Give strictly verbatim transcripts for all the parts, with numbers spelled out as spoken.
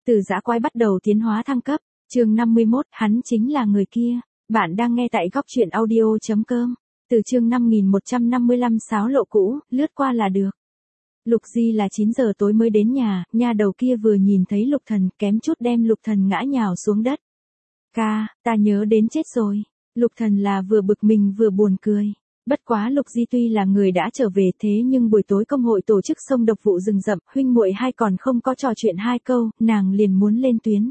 Từ dã quái bắt đầu tiến hóa thăng cấp, chương năm mươi mốt, hắn chính là người kia. Bạn đang nghe tại góc truyện audio chấm com. Từ chương năm nghìn một trăm năm mươi lăm sáo lộ cũ, lướt qua là được. Lục Di là chín giờ tối mới đến nhà, nha đầu kia vừa nhìn thấy Lục Thần, kém chút đem Lục Thần ngã nhào xuống đất. Ca, ta nhớ đến chết rồi. Lục Thần là vừa bực mình vừa buồn cười. Bất quá Lục Di tuy là người đã trở về thế nhưng buổi tối công hội tổ chức xông độc vụ rừng rậm, huynh muội hai còn không có trò chuyện hai câu, nàng liền muốn lên tuyến.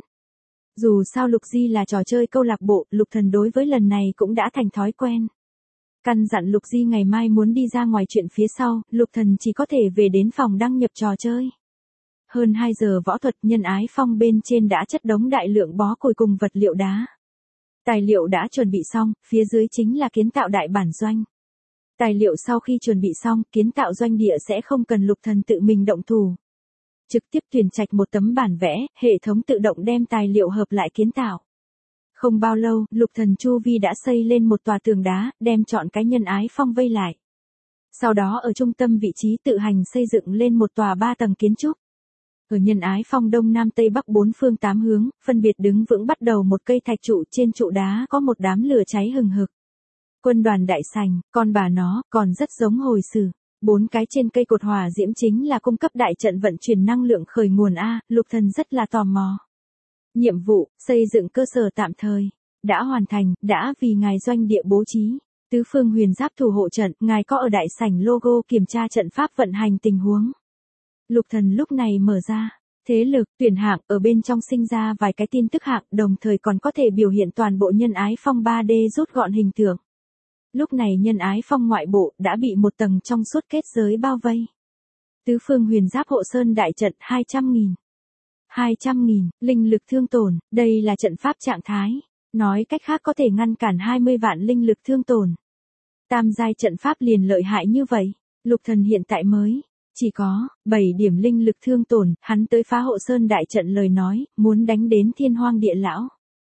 Dù sao Lục Di là trò chơi câu lạc bộ, Lục Thần đối với lần này cũng đã thành thói quen. Căn dặn Lục Di ngày mai muốn đi ra ngoài chuyện phía sau, Lục Thần chỉ có thể về đến phòng đăng nhập trò chơi. Hơn hai giờ võ thuật, nhân ái phong bên trên đã chất đống đại lượng bó củi cùng vật liệu đá. Tài liệu đã chuẩn bị xong, phía dưới chính là kiến tạo đại bản doanh. Tài liệu sau khi chuẩn bị xong, kiến tạo doanh địa sẽ không cần Lục Thần tự mình động thủ. Trực tiếp tuyển trạch một tấm bản vẽ, hệ thống tự động đem tài liệu hợp lại kiến tạo. Không bao lâu, Lục Thần chu vi đã xây lên một tòa tường đá, đem chọn cái nhân ái phong vây lại. Sau đó ở trung tâm vị trí tự hành xây dựng lên một tòa ba tầng kiến trúc. Ở nhân ái phong đông nam tây bắc bốn phương tám hướng, phân biệt đứng vững bắt đầu một cây thạch trụ, trên trụ đá có một đám lửa cháy hừng hực. Quân đoàn đại sành, con bà nó, còn rất giống hồi sử. Bốn cái trên cây cột hỏa diễm chính là cung cấp đại trận vận chuyển năng lượng khởi nguồn A, Lục Thần rất là tò mò. Nhiệm vụ, xây dựng cơ sở tạm thời. Đã hoàn thành, đã vì ngài doanh địa bố trí. Tứ phương huyền giáp thủ hộ trận, ngài có ở đại sảnh logo kiểm tra trận pháp vận hành tình huống. Lục Thần lúc này mở ra. Thế lực, tuyển hạng, ở bên trong sinh ra vài cái tin tức hạng, đồng thời còn có thể biểu hiện toàn bộ nhân ái phong ba D rút gọn hình tượng. Lúc này nhân ái phong ngoại bộ đã bị một tầng trong suốt kết giới bao vây. Tứ phương huyền giáp hộ sơn đại trận hai trăm nghìn. hai trăm nghìn, linh lực thương tổn, đây là trận pháp trạng thái. Nói cách khác có thể ngăn cản hai mươi vạn linh lực thương tổn. Tam giai trận pháp liền lợi hại như vậy. Lục Thần hiện tại mới chỉ có bảy điểm linh lực thương tổn, hắn tới phá hộ sơn đại trận lời nói, muốn đánh đến thiên hoang địa lão.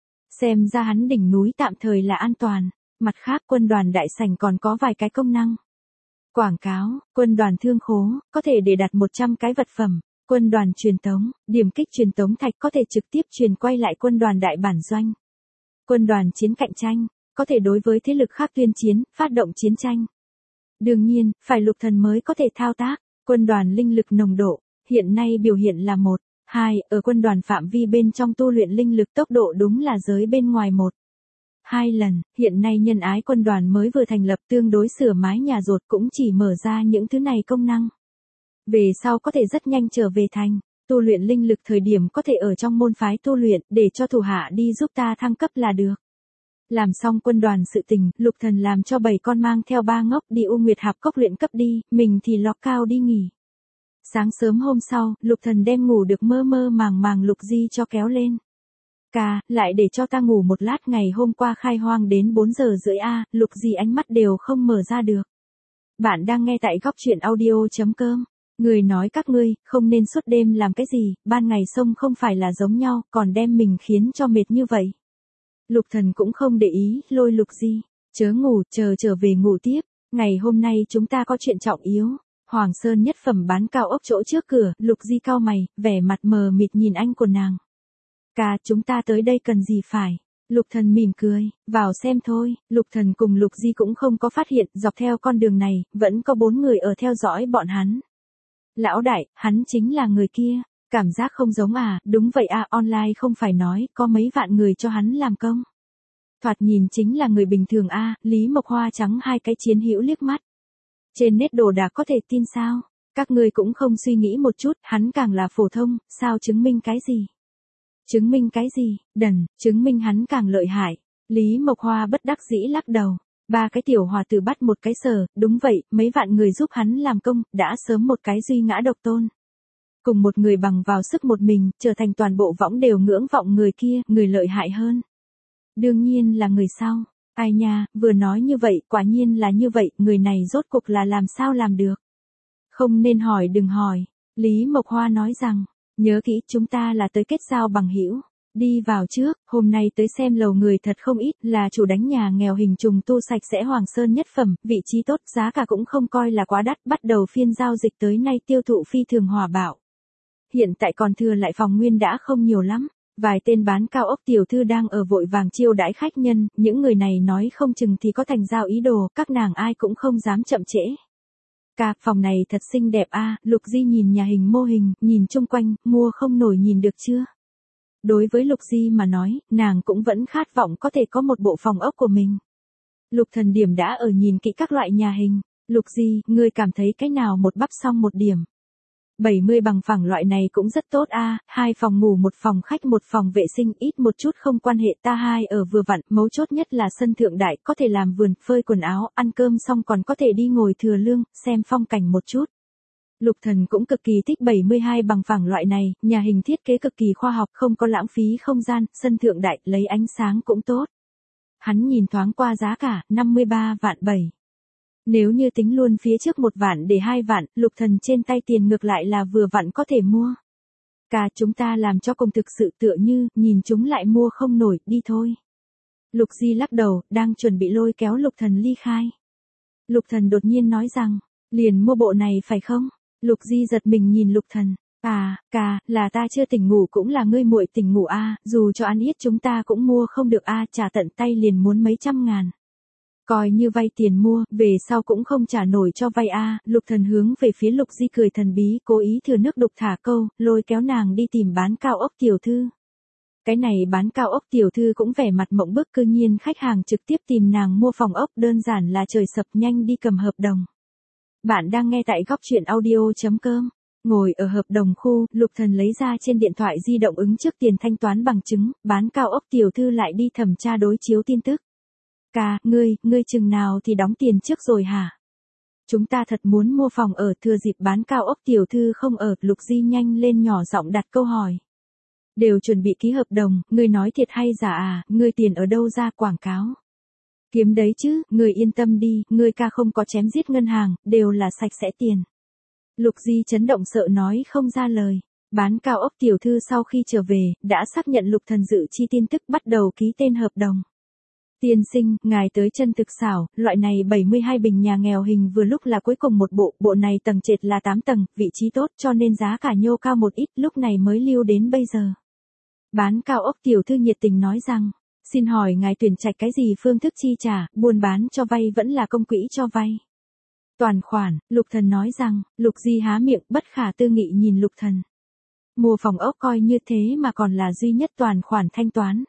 Xem ra hắn đỉnh núi tạm thời là an toàn. Mặt khác quân đoàn đại sảnh còn có vài cái công năng. Quảng cáo, quân đoàn thương khố, có thể để đặt một trăm cái vật phẩm. Quân đoàn truyền tống, điểm kích truyền tống thạch có thể trực tiếp truyền quay lại quân đoàn đại bản doanh. Quân đoàn chiến cạnh tranh, có thể đối với thế lực khác tuyên chiến, phát động chiến tranh. Đương nhiên, phải Lục Thần mới có thể thao tác. Quân đoàn linh lực nồng độ, hiện nay biểu hiện là một, hai, ở quân đoàn phạm vi bên trong tu luyện linh lực tốc độ đúng là giới bên ngoài một. Hai lần, hiện nay nhân ái quân đoàn mới vừa thành lập tương đối sửa mái nhà rột cũng chỉ mở ra những thứ này công năng. Về sau có thể rất nhanh trở về thành, tu luyện linh lực thời điểm có thể ở trong môn phái tu luyện để cho thủ hạ đi giúp ta thăng cấp là được. Làm xong quân đoàn sự tình, Lục Thần làm cho bảy con mang theo ba ngốc đi U Nguyệt Hạp Cốc luyện cấp đi, mình thì lọc cao đi nghỉ. Sáng sớm hôm sau, Lục Thần đem ngủ được mơ mơ màng màng Lục Di cho kéo lên. Ca, lại để cho ta ngủ một lát, ngày hôm qua khai hoang đến bốn giờ rưỡi a, Lục Di ánh mắt đều không mở ra được. Bạn đang nghe tại góc truyện audio chấm com. Người nói các ngươi, không nên suốt đêm làm cái gì, ban ngày sông không phải là giống nhau, còn đem mình khiến cho mệt như vậy. Lục Thần cũng không để ý, lôi Lục Di, chớ ngủ, chờ trở về ngủ tiếp, ngày hôm nay chúng ta có chuyện trọng yếu. Hoàng Sơn nhất phẩm bán cao ốc chỗ trước cửa, Lục Di cau mày, vẻ mặt mờ mịt nhìn anh của nàng. Ca, chúng ta tới đây cần gì phải? Lục Thần mỉm cười, vào xem thôi. Lục Thần cùng Lục Di cũng không có phát hiện, dọc theo con đường này, vẫn có bốn người ở theo dõi bọn hắn. Lão đại, hắn chính là người kia. Cảm giác không giống à, đúng vậy à, online không phải nói, có mấy vạn người cho hắn làm công. Thoạt nhìn chính là người bình thường a, Lý Mộc Hoa trắng hai cái chiến hữu liếc mắt. Trên nét đồ đạc có thể tin sao? Các ngươi cũng không suy nghĩ một chút, hắn càng là phổ thông, sao chứng minh cái gì? Chứng minh cái gì? Đần, chứng minh hắn càng lợi hại. Lý Mộc Hoa bất đắc dĩ lắc đầu. Ba cái tiểu hòa tử bắt một cái sở, đúng vậy, mấy vạn người giúp hắn làm công, đã sớm một cái duy ngã độc tôn. Cùng một người bằng vào sức một mình, trở thành toàn bộ võng đều ngưỡng vọng người kia, người lợi hại hơn. Đương nhiên là người sau. Ai nha, vừa nói như vậy, quả nhiên là như vậy, người này rốt cuộc là làm sao làm được. Không nên hỏi đừng hỏi. Lý Mộc Hoa nói rằng, nhớ kỹ chúng ta là tới kết giao bằng hữu. Đi vào trước, hôm nay tới xem lầu người thật không ít, là chủ đánh nhà nghèo hình trùng tu sạch sẽ Hoàng Sơn nhất phẩm, vị trí tốt, giá cả cũng không coi là quá đắt, bắt đầu phiên giao dịch tới nay tiêu thụ phi thường hòa bạo. hiện tại còn thừa lại phòng nguyên đã không nhiều lắm. Vài tên bán cao ốc tiểu thư đang ở vội vàng chiêu đãi khách nhân, những người này nói không chừng thì có thành giao ý đồ, các nàng ai cũng không dám chậm trễ. Cả phòng này thật xinh đẹp a, Lục Di nhìn nhà hình mô hình, nhìn chung quanh, mua không nổi nhìn được chưa? Đối với Lục Di mà nói, nàng cũng vẫn khát vọng có thể có một bộ phòng ốc của mình. Lục Thần Điểm đã ở nhìn kỹ các loại nhà hình. Lục Di, ngươi cảm thấy cái nào một bắp xong một điểm? bảy mươi bằng phẳng loại này cũng rất tốt a, hai phòng ngủ một phòng khách một phòng vệ sinh ít một chút không quan hệ ta hai ở vừa vặn, mấu chốt nhất là sân thượng đại, có thể làm vườn, phơi quần áo, ăn cơm xong còn có thể đi ngồi thừa lương, xem phong cảnh một chút. Lục Thần cũng cực kỳ thích bảy mươi hai bằng phẳng loại này, nhà hình thiết kế cực kỳ khoa học, không có lãng phí không gian, sân thượng đại, lấy ánh sáng cũng tốt. Hắn nhìn thoáng qua giá cả, năm mươi ba vạn bảy. Nếu như tính luôn phía trước một vạn để hai vạn, Lục Thần trên tay tiền ngược lại là vừa vặn có thể mua. Cả chúng ta làm cho cùng thực sự tựa như, nhìn chúng lại mua không nổi, đi thôi. Lục Di lắc đầu, đang chuẩn bị lôi kéo Lục Thần ly khai. Lục Thần đột nhiên nói rằng, liền mua bộ này phải không? Lục Di giật mình nhìn Lục Thần, à, ca, là ta chưa tỉnh ngủ cũng là ngươi muội tỉnh ngủ a, dù cho ăn ít chúng ta cũng mua không được a, trả tận tay liền muốn mấy trăm ngàn. Coi như vay tiền mua, về sau cũng không trả nổi cho vay a. Lục Thần hướng về phía Lục Di cười thần bí, cố ý thừa nước đục thả câu, lôi kéo nàng đi tìm bán cao ốc tiểu thư. Cái này bán cao ốc tiểu thư cũng vẻ mặt mộng bức, cư nhiên khách hàng trực tiếp tìm nàng mua phòng ốc, đơn giản là trời sập, nhanh đi cầm hợp đồng. Bạn đang nghe tại góc truyện audio chấm com. Ngồi ở hợp đồng khu, Lục Thần lấy ra trên điện thoại di động ứng trước tiền thanh toán bằng chứng, bán cao ốc tiểu thư lại đi thẩm tra đối chiếu tin tức. Ca, ngươi, ngươi chừng nào thì đóng tiền trước rồi hả? Chúng ta thật muốn mua phòng ở, thừa dịp bán cao ốc tiểu thư không ở, Lục Di nhanh lên nhỏ giọng đặt câu hỏi. Đều chuẩn bị ký hợp đồng, ngươi nói thiệt hay giả à, ngươi tiền ở đâu ra quảng cáo? Kiếm đấy chứ, ngươi yên tâm đi, ngươi ca không có chém giết ngân hàng, đều là sạch sẽ tiền. Lục Di chấn động sợ nói không ra lời. Bán cao ốc tiểu thư sau khi trở về, đã xác nhận Lục Thần dự chi tin tức, bắt đầu ký tên hợp đồng. Tiên sinh, ngài tới chân thực xảo, loại này bảy mươi hai bình nhà nghèo hình vừa lúc là cuối cùng một bộ, bộ này tầng trệt là tám tầng, vị trí tốt cho nên giá cả nhô cao một ít, lúc này mới lưu đến bây giờ. Bán cao ốc tiểu thư nhiệt tình nói rằng, xin hỏi ngài tuyển trạch cái gì phương thức chi trả, buôn bán cho vay vẫn là công quỹ cho vay? Toàn khoản, Lục Thần nói rằng, Lục Di há miệng bất khả tư nghị nhìn Lục Thần. Mua phòng ốc coi như thế mà còn là duy nhất toàn khoản thanh toán.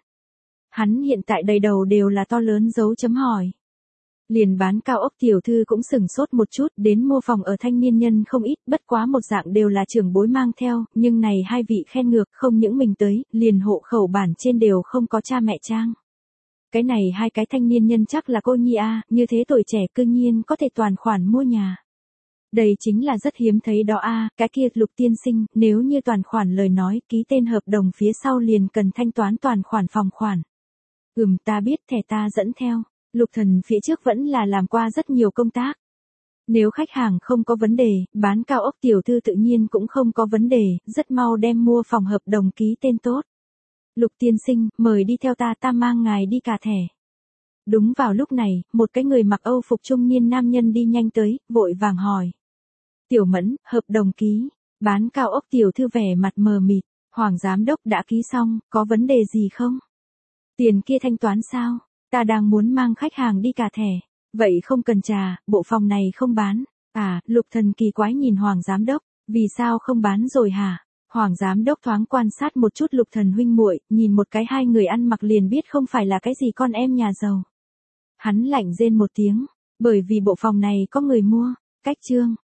Hắn hiện tại đầy đầu đều là to lớn dấu chấm hỏi. Liền bán cao ốc tiểu thư cũng sửng sốt một chút, đến mua phòng ở thanh niên nhân không ít, bất quá một dạng đều là trưởng bối mang theo, nhưng này hai vị khen ngược, không những mình tới, liền hộ khẩu bản trên đều không có cha mẹ trang. Cái này hai cái thanh niên nhân chắc là cô nhi a, như thế tuổi trẻ cư nhiên có thể toàn khoản mua nhà. Đây chính là rất hiếm thấy đó a, cái kia Lục tiên sinh, nếu như toàn khoản lời nói, ký tên hợp đồng phía sau liền cần thanh toán toàn khoản phòng khoản. Ừm, ta biết, thẻ ta dẫn theo. Lục Thần phía trước vẫn là làm qua rất nhiều công tác. Nếu khách hàng không có vấn đề, bán cao ốc tiểu thư tự nhiên cũng không có vấn đề, rất mau đem mua phòng hợp đồng ký tên tốt. Lục tiên sinh, mời đi theo ta, ta mang ngài đi cả thẻ. Đúng vào lúc này, một cái người mặc Âu phục trung niên nam nhân đi nhanh tới, vội vàng hỏi. Tiểu Mẫn, hợp đồng ký. Bán cao ốc tiểu thư vẻ mặt mờ mịt, Hoàng giám đốc đã ký xong, có vấn đề gì không? Tiền kia thanh toán sao? Ta đang muốn mang khách hàng đi cả thẻ. Vậy không cần trả, bộ phòng này không bán. À, Lục Thần kỳ quái nhìn Hoàng giám đốc, vì sao không bán rồi hả? Hoàng giám đốc thoáng quan sát một chút Lục Thần huynh muội, nhìn một cái hai người ăn mặc liền biết không phải là cái gì con em nhà giàu. Hắn lạnh rên một tiếng, bởi vì bộ phòng này có người mua. Cách chương